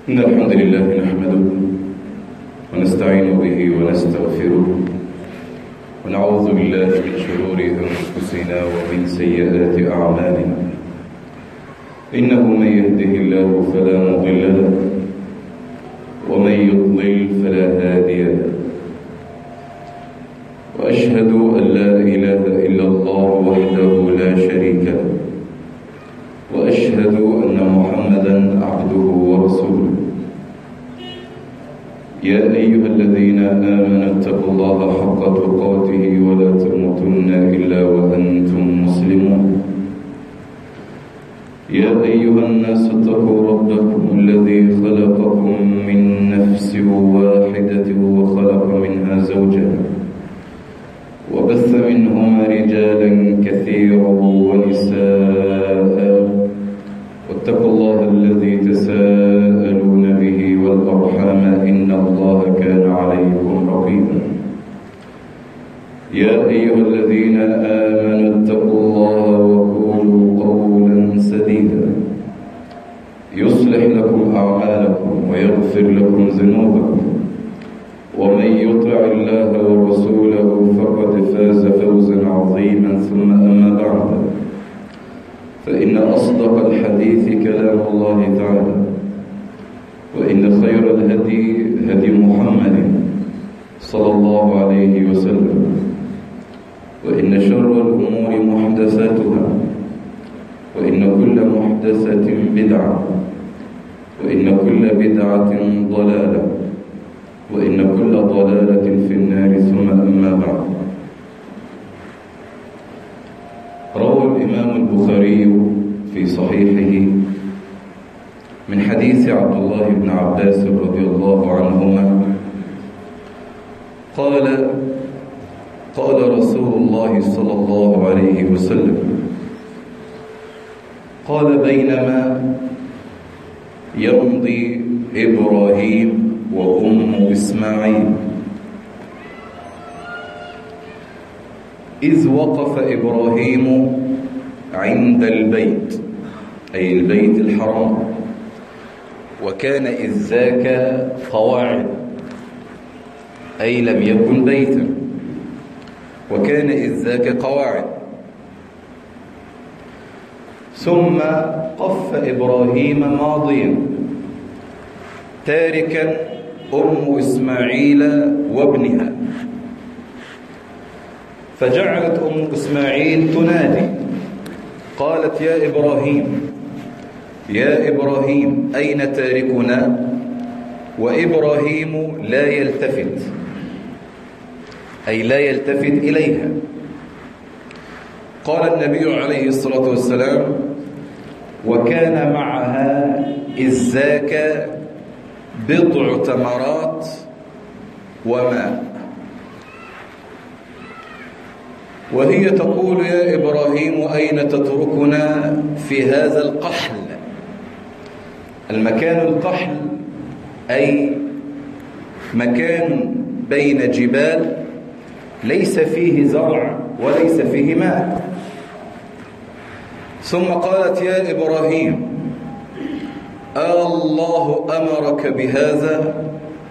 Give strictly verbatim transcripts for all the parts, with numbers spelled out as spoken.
إن الحمد لله نحمده ونستعين به ونستغفره ونعوذ بالله من شرور أنفسنا ومن سيئات أعمالنا. إنه من يهده الله فلا مضل له ومن يضلل فلا هادي له، وأشهد أن لا إله إلا الله وحده لا شريك له، وأشهد أن محمدًا عبده ورسوله. يا أيها الذين آمنوا اتقوا الله حق تقاته ولا تموتن إلا وأنتم مسلمون. يا أيها الناس اتقوا ربكم الذي خلقكم من نفس واحدة وخلق منها زوجها وبث منهما رجالا كثيرا ونساء، واتقوا الله الذي تساءلون به والأرحام إن الله كان عليكم رقيبا. يا أيها الذين آمنوا اتقوا الله وقولوا قولا سديدا يصلح لكم أعمالكم ويغفر لكم ذنوبكم، ومن يطع الله ورسوله فقد فاز فوزا عظيما. ثم أما بعد، فإن أصدق الحديث كلام الله تعالى، وإن خير الهدي هدي محمد صلى الله عليه وسلم، وإن شر الأمور محدثاتها، وإن كل محدثة بدعة، وإن كل بدعة ضلالة، وإن كل ضلالة في النار. ثم أما بعد، روى الإمام البخاري في صحيحه من حديث عبد الله بن عباس رضي الله عنهما قال: قال رسول الله صلى الله عليه وسلم: قال بينما يمضي إبراهيم وأم إسماعيل إذ وقف إبراهيم عند البيت، أي البيت الحرام، وكان إذ ذاك قواعد، أي لم يكن بيتا، وكان إذ ذاك قواعد. ثم قف إبراهيم ماضيا تاركا أم إسماعيل وابنها، فجعلت أم إسماعيل تنادي، قالت: يا إبراهيم يا إبراهيم أين تاركنا؟ وإبراهيم لا يلتفت، أي لا يلتفت إليها. قال النبي عليه الصلاة والسلام: وكان معها إذ ذاك بضع تمرات وماء، وهي تقول: يا إبراهيم أين تتركنا في هذا القحل؟ المكان القحل أي مكان بين جبال ليس فيه زرع وليس فيه ماء. ثم قالت: يا إبراهيم الله أمرك بهذا؟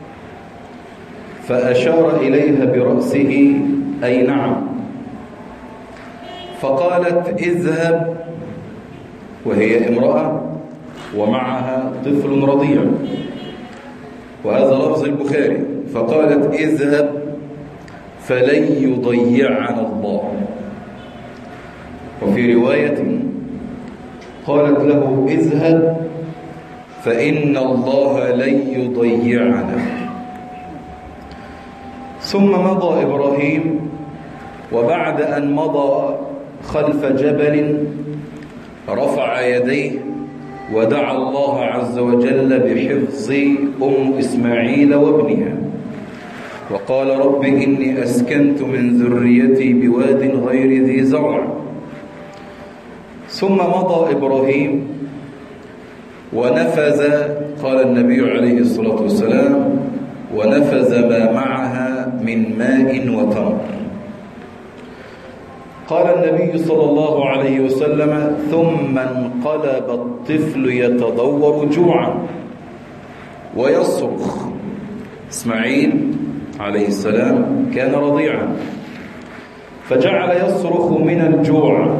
فأشار إليها برأسه أي نعم. فقالت: اذهب، وهي امرأة ومعها طفل رضيع، وهذا لفظ البخاري. فقالت: اذهب فلن يضيعنا الله. وفي رواية قالت له: اذهب فإن الله لن يضيعنا. ثم مضى إبراهيم، وبعد أن مضى خلف جبل رفع يديه ودعا الله عز وجل بحفظ أم إسماعيل وابنها، وقال: رب إني أسكنت من ذريتي بواد غير ذي زرع. ثم مضى إبراهيم ونفذ، قال النبي عليه الصلاة والسلام: ونفذ ما معها من ماء وتمر. قال النبي صلى الله عليه وسلم: ثم انقلب الطفل يتضور جوعا، ويصرخ. إسماعيل عليه السلام كان رضيعا، فجعل يصرخ من الجوع،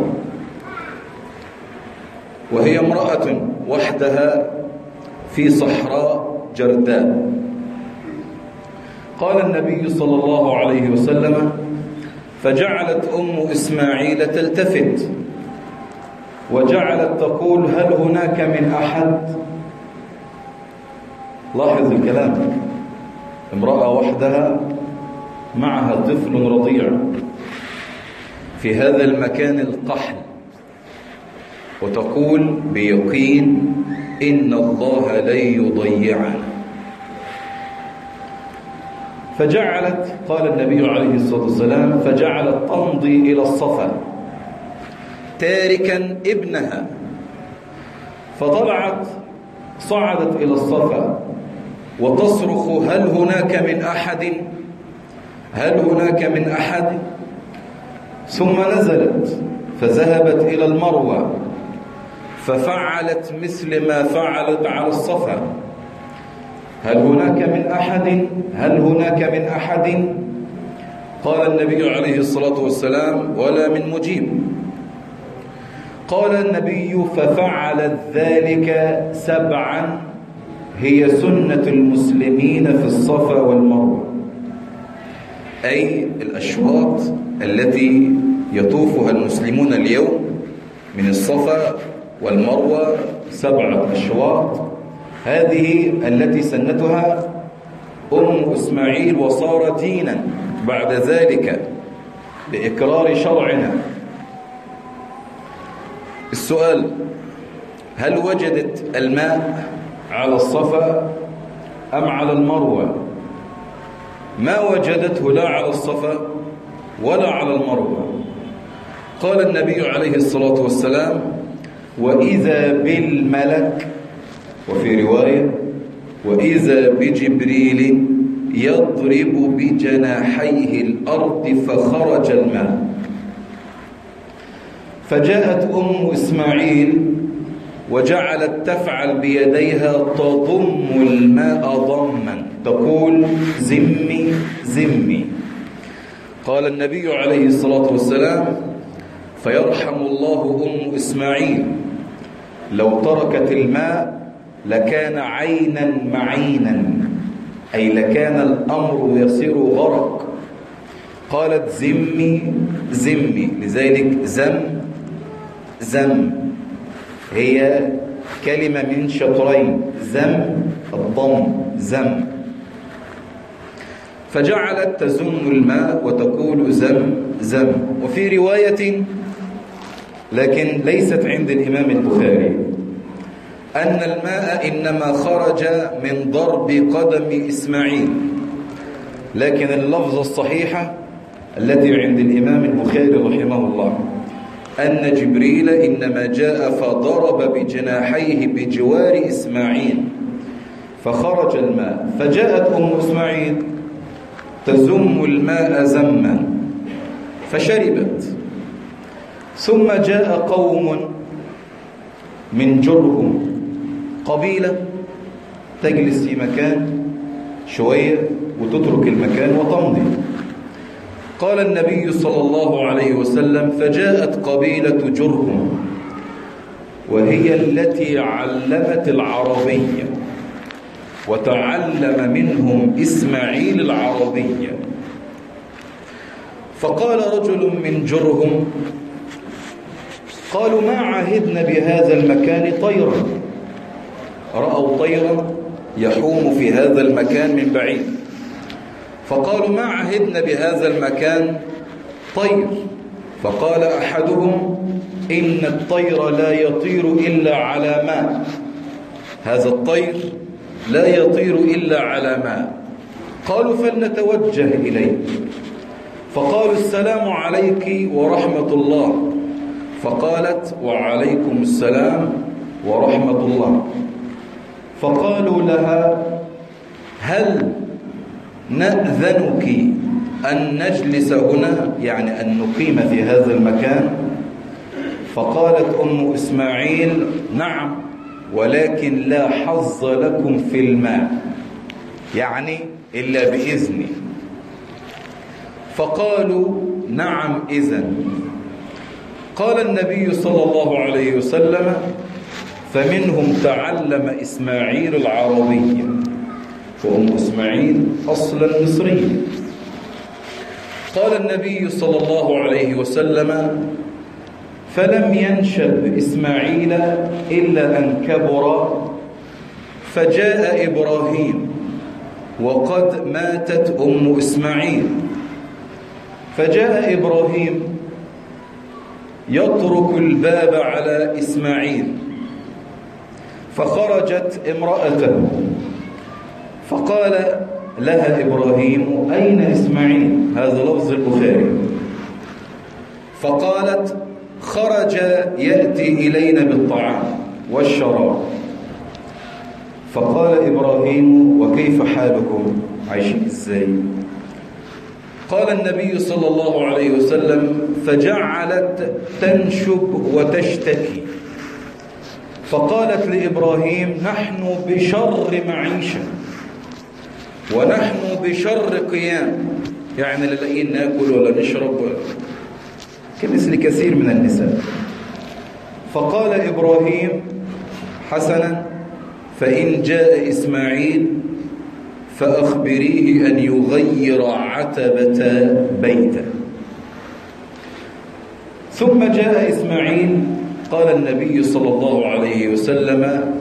وهي امرأة وحدها في صحراء جرداء. قال النبي صلى الله عليه وسلم: فجعلت أم إسماعيل تلتفت وجعلت تقول: هل هناك من أحد؟ لاحظ الكلام، امرأة وحدها معها طفل رضيع في هذا المكان القحل، وتقول بيقين: إن الله لن يضيعنا. فجعلت، قال النبي عليه الصلاة والسلام: فجعلت تمضي إلى الصفا تاركا ابنها، فطلعت صعدت إلى الصفا وتصرخ: هل هناك من أحد؟ هل هناك من أحد؟ ثم نزلت فذهبت إلى المروة ففعلت مثل ما فعلت على الصفا: هل هناك من أحد؟ هل هناك من أحد؟ قال النبي عليه الصلاة والسلام: ولا من مجيب. قال النبي: ففعلت ذلك سبعا، هي سنة المسلمين في الصفا والمروة، أي الأشواط التي يطوفها المسلمون اليوم من الصفا والمروة، سبعة أشواط، هذه التي سنتها أم إسماعيل، وصار دينا بعد ذلك بإقرار شرعنا. السؤال: هل وجدت الماء على الصفا أم على المروة؟ ما وجدته لا على الصفا ولا على المروة. قال النبي عليه الصلاة والسلام: وإذا بالملك، وفي رواية: وإذا بجبريل يضرب بجناحيه الأرض فخرج الماء. فجاءت أم إسماعيل وجعلت تفعل بيديها تضم الماء ضما، تقول: زمي زمي. قال النبي عليه الصلاة والسلام: فيرحم الله أم إسماعيل، لو تركت الماء لكان عينا معينا، أي لكان الأمر يصير غرق. قالت: زمي زمي، لذلك زم زم هي كلمة من شطرين، زم الضم زم. فجعلت تزم الماء وتقول: زم زم. وفي رواية لكن ليست عند الإمام البخاري أن الماء إنما خرج من ضرب قدم إسماعيل، لكن اللفظة الصحيحة التي عند الإمام البخاري رحمه الله أن جبريل إنما جاء فضرب بجناحيه بجوار إسماعيل فخرج الماء. فجاءت أم إسماعيل تزم الماء زما فشربت. ثم جاء قوم من جرهم، قبيلة تجلس في مكان شوية وتترك المكان وتمضي. قال النبي صلى الله عليه وسلم: فجاءت قبيلة جرهم، وهي التي علمت العربية وتعلم منهم إسماعيل العربية. فقال رجل من جرهم: قالوا: ما عهدنا بهذا المكان طيرا. رأوا طيرا يحوم في هذا المكان من بعيد، فقالوا: ما عهدنا بهذا المكان طير. فقال أحدهم: إن الطير لا يطير إلا على ماء، هذا الطير لا يطير إلا على ماء. قالوا: فلنتوجه إليه. فقالوا: السلام عليك ورحمة الله. فقالت: وعليكم السلام ورحمة الله. فقالوا لها: هل نأذنك أن نجلس هنا، يعني أن نقيم في هذا المكان؟ فقالت أم إسماعيل: نعم، ولكن لا حظ لكم في الماء، يعني إلا بإذني. فقالوا نعم إذن. قال النبي صلى الله عليه وسلم: فمنهم تعلم إسماعيل العربية، وأم إسماعيل أصلا مصرية. قال النبي صلى الله عليه وسلم: فلم ينشب إسماعيل إلا أن كبر، فجاء إبراهيم وقد ماتت أم إسماعيل. فجاء إبراهيم يطرق الباب على إسماعيل، فخرجت امرأته، فقال لها إبراهيم: أين إسماعيل؟ هذا لفظ البخاري. فقالت: خرج يأتي إلينا بالطعام والشراب. فقال إبراهيم: وكيف حالكم؟ عايشين إزاي؟ قال النبي صلى الله عليه وسلم: فجعلت تنشب وتشتكي. فقالت لإبراهيم: نحن بشر معيشة ونحن بشر قيام، يعني لا لاقيين ناكل ولا نشرب ولا كمثل كثير من النساء. فقال إبراهيم: حسنا، فإن جاء إسماعيل فأخبريه أن يغير عتبة بيته. ثم جاء إسماعيل، قال النبي صلى الله عليه وسلم: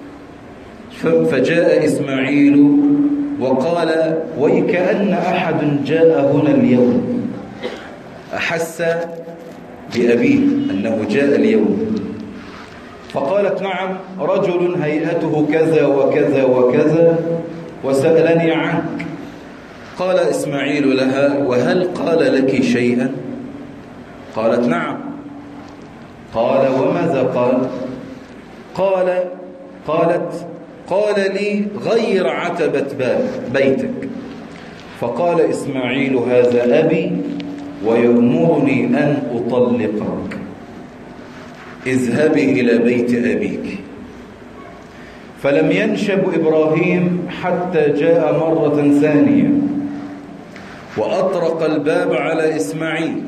فجاء إسماعيل وقال: ويكأن أحد جاء هنا اليوم. أحس بأبيه أنه جاء اليوم. فقالت: نعم، رجل هيئته كذا وكذا وكذا وسألني عنك. قال إسماعيل لها: وهل قال لك شيئا؟ قالت: نعم. قال: وماذا قال؟ قال قالت قال لي: غير عتبة باب بيتك. فقال إسماعيل: هذا أبي ويأمرني أن أطلقك، اذهبي إلى بيت أبيك. فلم ينشب إبراهيم حتى جاء مرة ثانية وأطرق الباب على إسماعيل.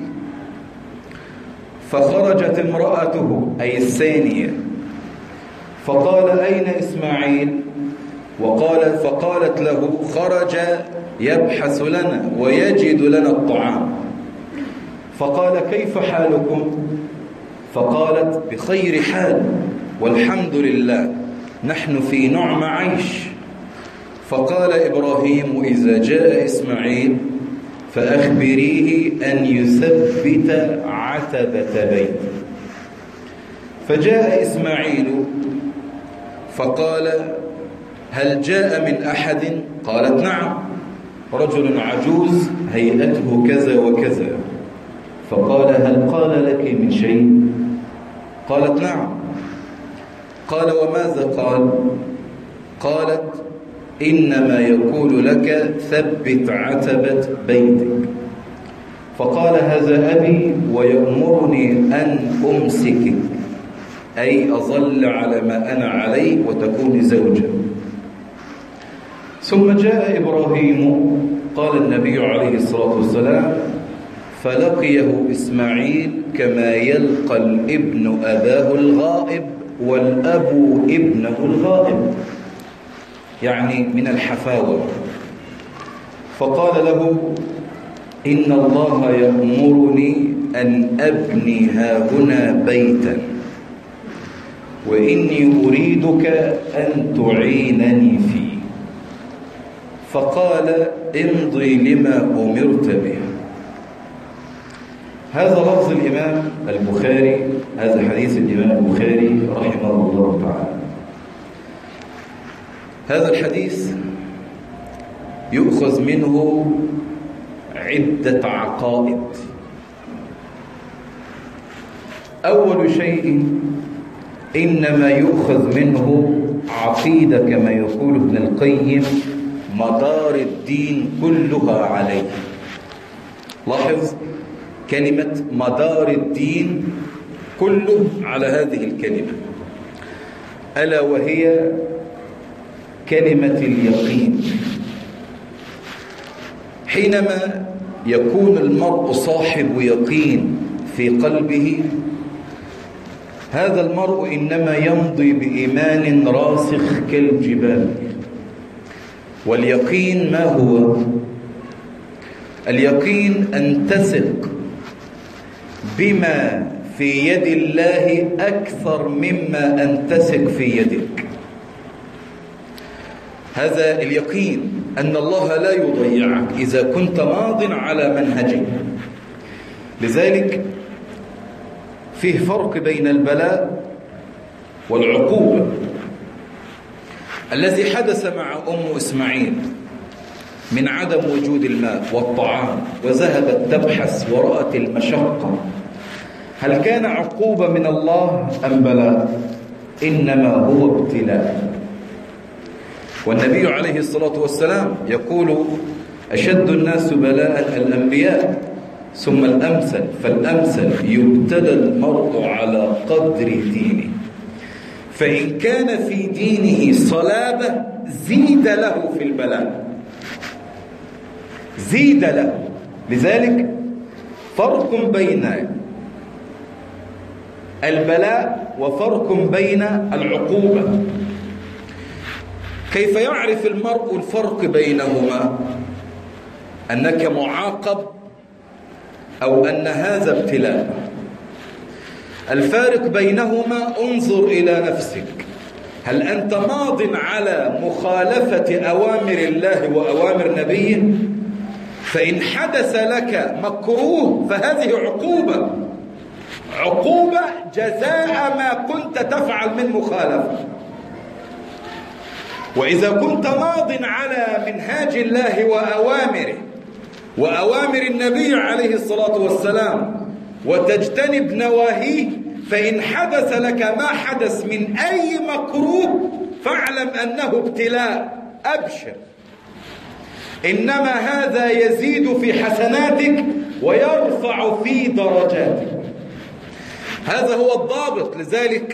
فخرجت امرأته أي الثانية، فقال: أين إسماعيل؟ وقال فقالت له: خرج يبحث لنا ويجد لنا الطعام. فقال: كيف حالكم؟ فقالت: بخير حال والحمد لله، نحن في نعم عيش. فقال إبراهيم: إذا جاء إسماعيل فأخبريه أن يثبت عتبة بيته. فجاء إسماعيل فقال: هل جاء من أحد؟ قالت: نعم، رجل عجوز هيئته كذا وكذا. فقال: هل قال لك من شيء؟ قالت: نعم. قال: وماذا قال؟ قالت: إنما يقول لك ثبت عتبة بيتك. فقال: هذا أبي ويأمرني أن أمسكك، أي أظل على ما أنا عليه وتكون زوجا. ثم جاء إبراهيم، قال النبي عليه الصلاة والسلام: فلقيه إسماعيل كما يلقى الابن أباه الغائب والأب ابنه الغائب، يعني من الحفاوة. فقال له: إن الله يأمرني أن أبني هاهنا بيتا، وإني أريدك أن تعينني فيه. فقال: امضي لما أمرت به. هذا لفظ الإمام البخاري، هذا حديث الإمام البخاري رحمه الله تعالى. هذا الحديث يؤخذ منه عدة عقائد. أول شيء إنما يؤخذ منه عقيدة كما يقول ابن القيم: مدار الدين كلها عليه. لاحظ كلمة مدار الدين كله على هذه الكلمة، ألا وهي كلمة اليقين. حينما يكون المرء صاحب يقين في قلبه، هذا المرء إنما يمضي بإيمان راسخ كالجبال. واليقين ما هو؟ اليقين أن تثق بما في يد الله أكثر مما أن تثق في يدك. هذا اليقين أن الله لا يضيعك إذا كنت ماض على منهجه. لذلك فيه فرق بين البلاء والعقوبة. الذي حدث مع أم إسماعيل من عدم وجود الماء والطعام وذهبت تبحث ورأت المشقة، هل كان عقوبة من الله أم بلاء؟ إنما هو ابتلاء. والنبي عليه الصلاة والسلام يقول: أشد الناس بلاء الأنبياء ثم الأمثل فالأمثل، يبتلى المرء على قدر دينه، فإن كان في دينه صلابة زيد له في البلاء، زيد له. لذلك فرق بين البلاء وفرق بين العقوبة. كيف يعرف المرء الفرق بينهما؟ أنك معاقب أو أن هذا ابتلاء. الفارق بينهما: انظر إلى نفسك، هل أنت ماض على مخالفة أوامر الله وأوامر نبيه؟ فإن حدث لك مكروه فهذه عقوبة، عقوبة جزاء ما كنت تفعل من مخالفة. وإذا كنت ماض على منهاج الله وأوامره وأوامر النبي عليه الصلاة والسلام وتجتنب نواهيه، فإن حدث لك ما حدث من أي مكروه فاعلم أنه ابتلاء، أبشر، إنما هذا يزيد في حسناتك ويرفع في درجاتك. هذا هو الضابط. لذلك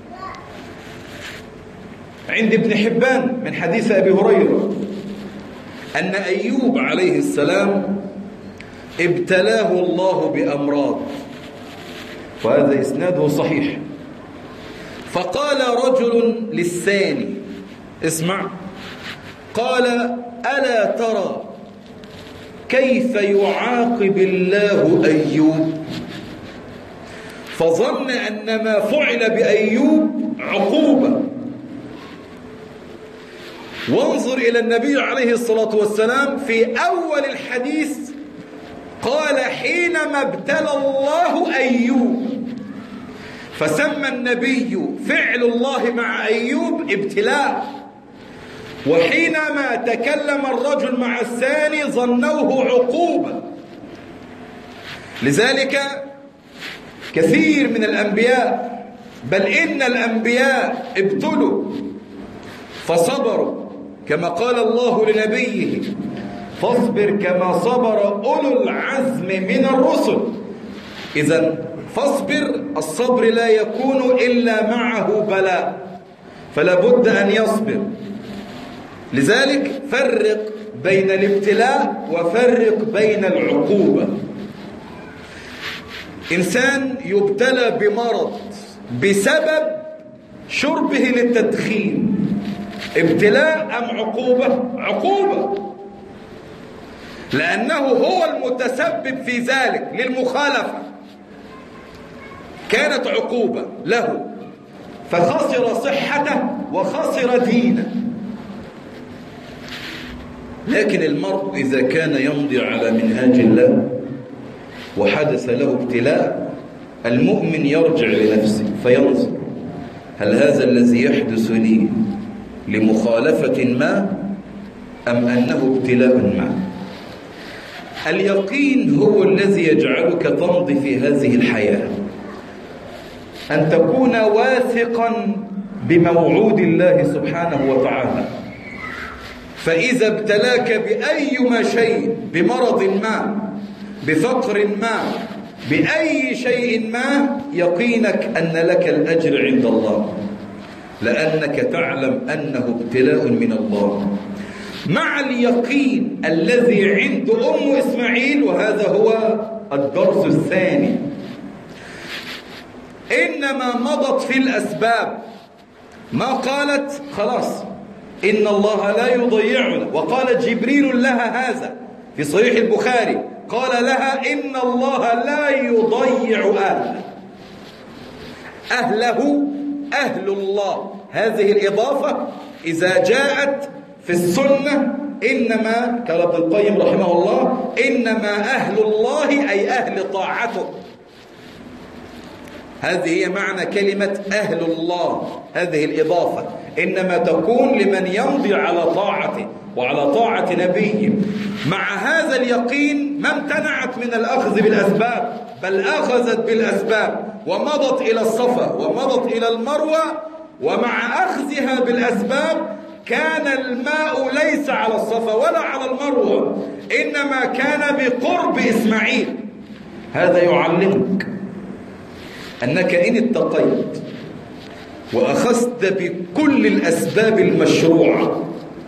عند ابن حبان من حديث أبي هريرة أن أيوب عليه السلام ابتلاه الله بأمراض، وهذا إسناده صحيح. فقال رجل للثاني: اسمع، قال: ألا ترى كيف يعاقب الله أيوب؟ فظن أن ما فعل بأيوب عقوبة. وانظر إلى النبي عليه الصلاة والسلام في أول الحديث قال: حينما ابتلى الله أيوب، فسمى النبي فعل الله مع أيوب ابتلاء. وحينما تكلم الرجل مع الثاني ظنوه عقوبة. لذلك كثير من الأنبياء، بل إن الأنبياء ابتلوا فصبروا، كما قال الله لنبيه: فاصبر كما صبر أولو العزم من الرسل. إذن فاصبر، الصبر لا يكون إلا معه بلاء، فلا بد أن يصبر. لذلك فرق بين الابتلاء وفرق بين العقوبة. إنسان يبتلى بمرض بسبب شربه للتدخين، ابتلاء أم عقوبة؟ عقوبة، لأنه هو المتسبب في ذلك للمخالفة، كانت عقوبة له فخسر صحته وخسر دينه. لكن المرء إذا كان يمضي على منهاج الله وحدث له ابتلاء، المؤمن يرجع لنفسه فينظر: هل هذا الذي يحدث لي لمخالفة ما أم أنه ابتلاء ما؟ اليقين هو الذي يجعلك تمضي في هذه الحياة، أن تكون واثقا بموعود الله سبحانه وتعالى. فإذا ابتلاك بأيما شيء، بمرض ما، بفقر ما، بأي شيء ما، يقينك أن لك الأجر عند الله. لأنك تعلم أنه ابتلاء من الله، مع اليقين الذي عند أم إسماعيل. وهذا هو الدرس الثاني. إنما مضت في الأسباب، ما قالت خلاص إن الله لا يضيعنا. وقال جبريل لها هذا في صحيح البخاري، قال لها إن الله لا يضيع أهله. أهله أهل الله. هذه الإضافة إذا جاءت في السنة إنما قال ابن القيم رحمه الله إنما أهل الله أي أهل طاعته. هذه هي معنى كلمة أهل الله. هذه الإضافة إنما تكون لمن يمضي على طاعته وعلى طاعة نبيه. مع هذا اليقين ما امتنعت من الأخذ بالأسباب، بل أخذت بالأسباب ومضت إلى الصفا ومضت إلى المروة. ومع أخذها بالأسباب كان الماء ليس على الصفا ولا على المروة، إنما كان بقرب إسماعيل. هذا يعلمك أنك إن اتقيت وأخذت بكل الأسباب المشروعة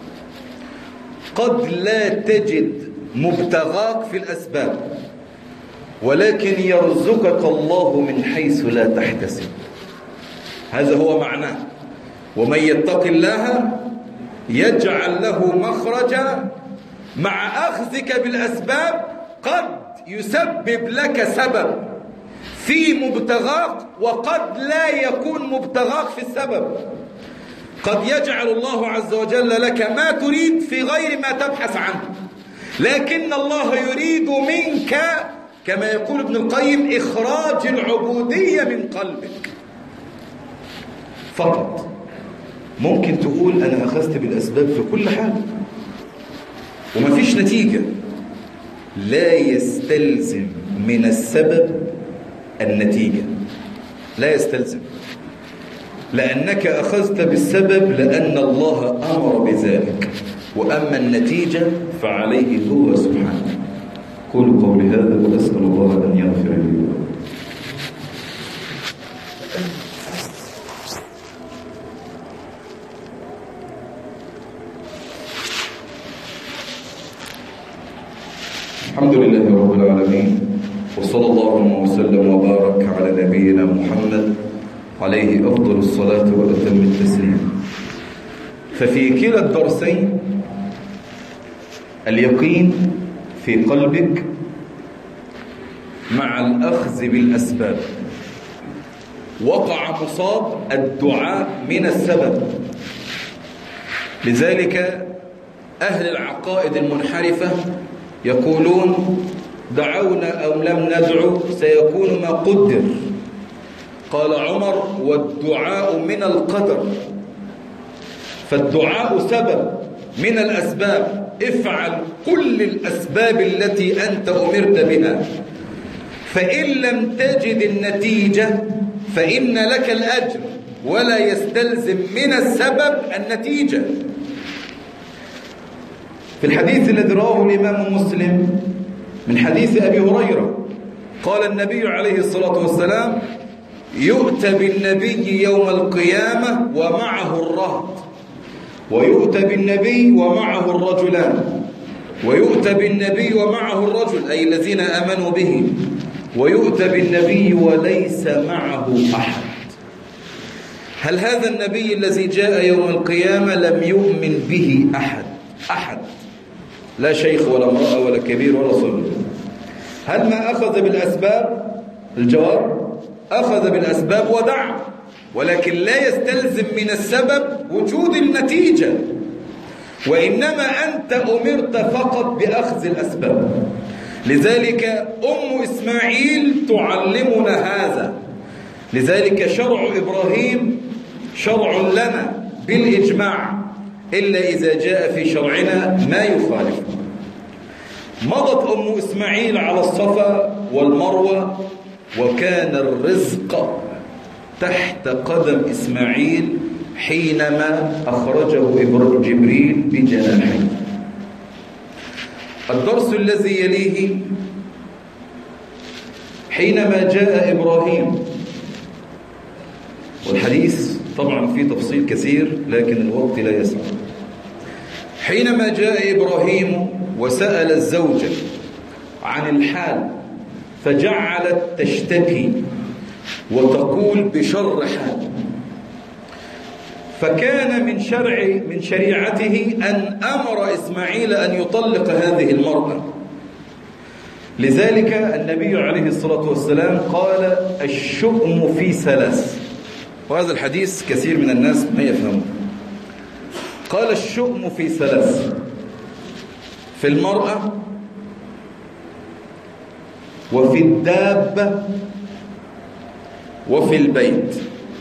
قد لا تجد مبتغاك في الأسباب، ولكن يرزقك الله من حيث لا تحتسب. هذا هو معناه. ومن يتق الله يجعل له مخرجا. مع أخذك بالأسباب قد يسبب لك سبب في مبتغاك، وقد لا يكون مبتغاك في السبب. قد يجعل الله عز وجل لك ما تريد في غير ما تبحث عنه، لكن الله يريد منك كما يقول ابن القيم إخراج العبودية من قلبك فقط. ممكن تقول أنا أخذت بالأسباب في كل حاجة وما فيش نتيجة. لا يستلزم من السبب النتيجة، لا يستلزم، لأنك أخذت بالسبب لأن الله أمر بذلك، وأما النتيجة فعليه هو سبحانه. قولوا قولي هذا وأسأل الله أن يغفر لي. الحمد لله رب العالمين، وصلى الله وسلم وبارك على نبينا محمد عليه أفضل الصلاة وأتم التسليم. ففي كلا الدرسين اليقين في قلبك مع الأخذ بالأسباب. وقع مصاب الدعاء من السبب. لذلك أهل العقائد المنحرفة يقولون دعونا أو لم ندعو سيكون ما قدر. قال عمر والدعاء من القدر. فالدعاء سبب من الأسباب. افعل كل الأسباب التي أنت أمرت بها، فإن لم تجد النتيجة فإن لك الأجر، ولا يستلزم من السبب النتيجة. في الحديث الذي رواه الإمام مسلم من حديث أبي هريرة قال النبي عليه الصلاة والسلام يؤتى بالنبي يوم القيامة ومعه الرهط، ويؤتى بالنبي ومعه الرجلان، ويؤتى بالنبي ومعه الرجل أي الذين آمنوا به، ويؤتى بالنبي وليس معه أحد. هل هذا النبي الذي جاء يوم القيامة لم يؤمن به أحد؟ أحد، لا شيخ ولا امرأة ولا كبير ولا صغير. هل ما أخذ بالأسباب؟ الجواب أخذ بالأسباب ودعا، ولكن لا يستلزم من السبب وجود النتيجة، وإنما أنت أمرت فقط بأخذ الأسباب. لذلك أم إسماعيل تعلمنا هذا. لذلك شرع إبراهيم شرع لنا بالإجماع، إلا إذا جاء في شرعنا ما يخالفه. مضت أم إسماعيل على الصفا والمروة، وكان الرزق تحت قدم إسماعيل حينما أخرجه جبريل بجناحيه. الدرس الذي يليه حينما جاء إبراهيم، والحديث طبعا في تفصيل كثير لكن الوقت لا يسع. حينما جاء إبراهيم وسأل الزوجة عن الحال فجعلت تشتكي وتقول بشر حال، فكان من شرع من شريعته أن أمر إسماعيل أن يطلق هذه المرأة. لذلك النبي عليه الصلاة والسلام قال الشؤم في ثلاث، وهذا الحديث كثير من الناس ما يفهمه. قال الشؤم في ثلاث: في المرأة، وفي الدابة، وفي البيت.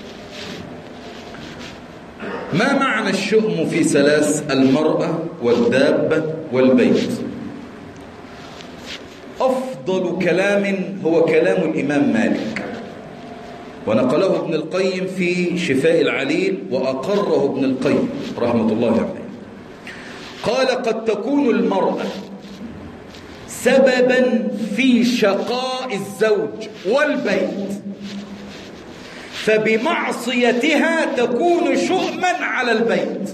ما معنى الشؤم في ثلاث؟ المرأة والدابة والبيت. أفضل كلام هو كلام الإمام مالك، ونقله ابن القيم في شفاء العليل وأقره ابن القيم رحمة الله عليه. قال قد تكون المرأة سببا في شقاء الزوج والبيت، فبمعصيتها تكون شؤما على البيت،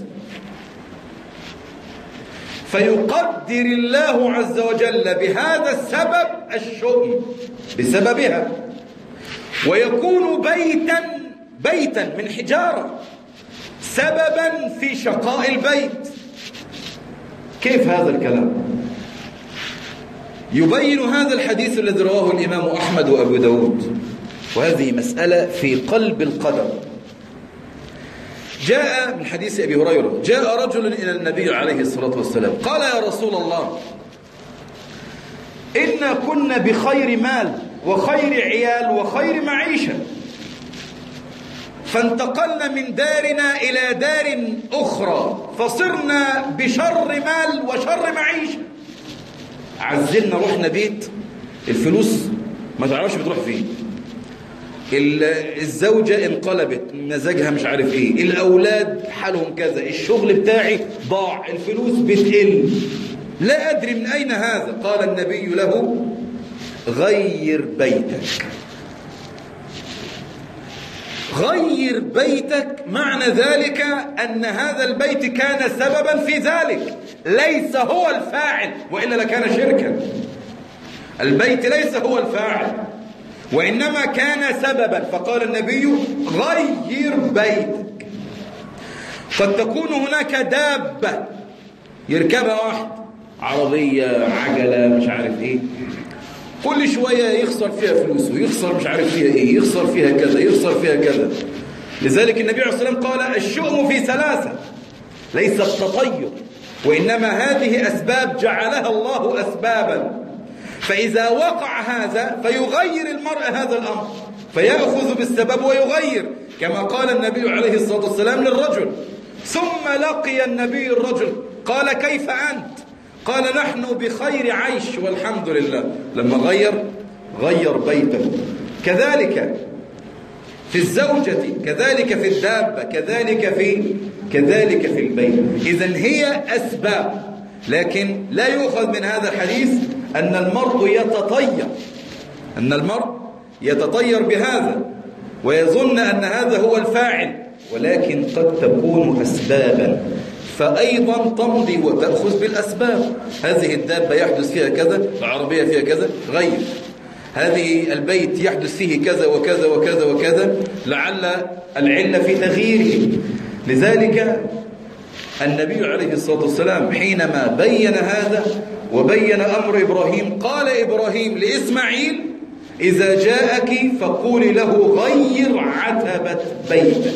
فيقدر الله عز وجل بهذا السبب الشؤم بسببها، ويكون بيتا بيتا من حجارة سببا في شقاء البيت. كيف هذا الكلام؟ يبين هذا الحديث الذي رواه الإمام أحمد وأبو داود، وهذه مسألة في قلب القدر. جاء من حديث أبي هريرة: جاء رجل إلى النبي عليه الصلاة والسلام قال يا رسول الله إنا كنا بخير مال وخير عيال وخير معيشة، فانتقلنا من دارنا إلى دار أخرى فصرنا بشر مال وشر معيشة. عزلنا رحنا بيت الفلوس ما تعرفش بتروح فين، الزوجة انقلبت مزاجها مش عارف ايه، الأولاد حالهم كذا، الشغل بتاعي ضاع، الفلوس بتقل، لا أدري من أين هذا. قال النبي له غير بيتك. غير بيتك معنى ذلك أن هذا البيت كان سببا في ذلك، ليس هو الفاعل، وإلا لكان شركا. البيت ليس هو الفاعل وإنما كان سببا، فقال النبي غير بيتك. قد تكون هناك دابة يركبها واحد، عربية، عجلة، مش عارف ايه، كل شوية يخسر فيها فلوسه، يخسر مش عارف فيها ايه، يخسر فيها كذا، يخسر فيها كذا. لذلك النبي عليه الصلاة والسلام قال الشؤم في ثلاثة، ليس التطير، وإنما هذه أسباب جعلها الله أسبابا، فإذا وقع هذا فيغير المرء هذا الأمر، فيأخذ بالسبب ويغير، كما قال النبي عليه الصلاة والسلام للرجل. ثم لقي النبي الرجل قال كيف أنت؟ قال نحن بخير عيش والحمد لله. لما غير غير بيته. كذلك في الزوجة، كذلك في الدابة، كذلك في كذلك في البيت. إذن هي أسباب، لكن لا يؤخذ من هذا الحديث أن المرء يتطير أن المرء يتطير بهذا ويظن أن هذا هو الفاعل، ولكن قد تكون أسبابا، فأيضا تمضي وتأخذ بالأسباب. هذه الدابة يحدث فيها كذا، العربية فيها كذا، غير. هذه البيت يحدث فيه كذا وكذا وكذا وكذا، لعل العلة في تغييره. لذلك النبي عليه الصلاة والسلام حينما بين هذا وبين أمر إبراهيم قال إبراهيم لإسماعيل إذا جاءك فقولي له غير عتبة بيتك.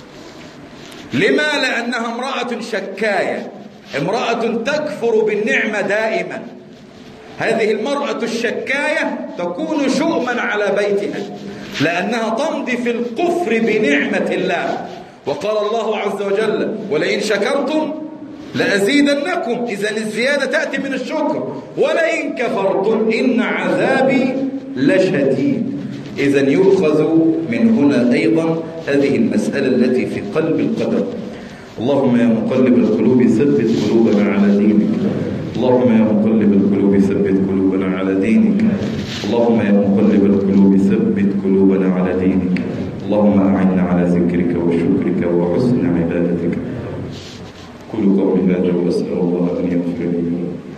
لما؟ لأنها امرأة شكاية، امرأة تكفر بالنعمة دائما. هذه المرأة الشكاية تكون شؤما على بيتها، لأنها تمضي في الكفر بنعمة الله. وقال الله عز وجل ولئن شكرتم لأزيدنكم، إذن الزيادة تأتي من الشكر، ولئن كفرتم إن عذابي لشديد. إذن يؤخذ من هنا أيضا هذه المسألة التي في قلب القدر. اللهم يا مقلب القلوب ثبت قلوبنا على دينك. اللهم يا مقلب القلوب ثبت قلوبنا على دينك. اللهم يا مقلب القلوب ثبت قلوبنا على دينك. اللهم أعنا على ذكرك وشكرك وحسن عبادتك. قولوا قولي هذا وأسأل الله أن يغفر لي.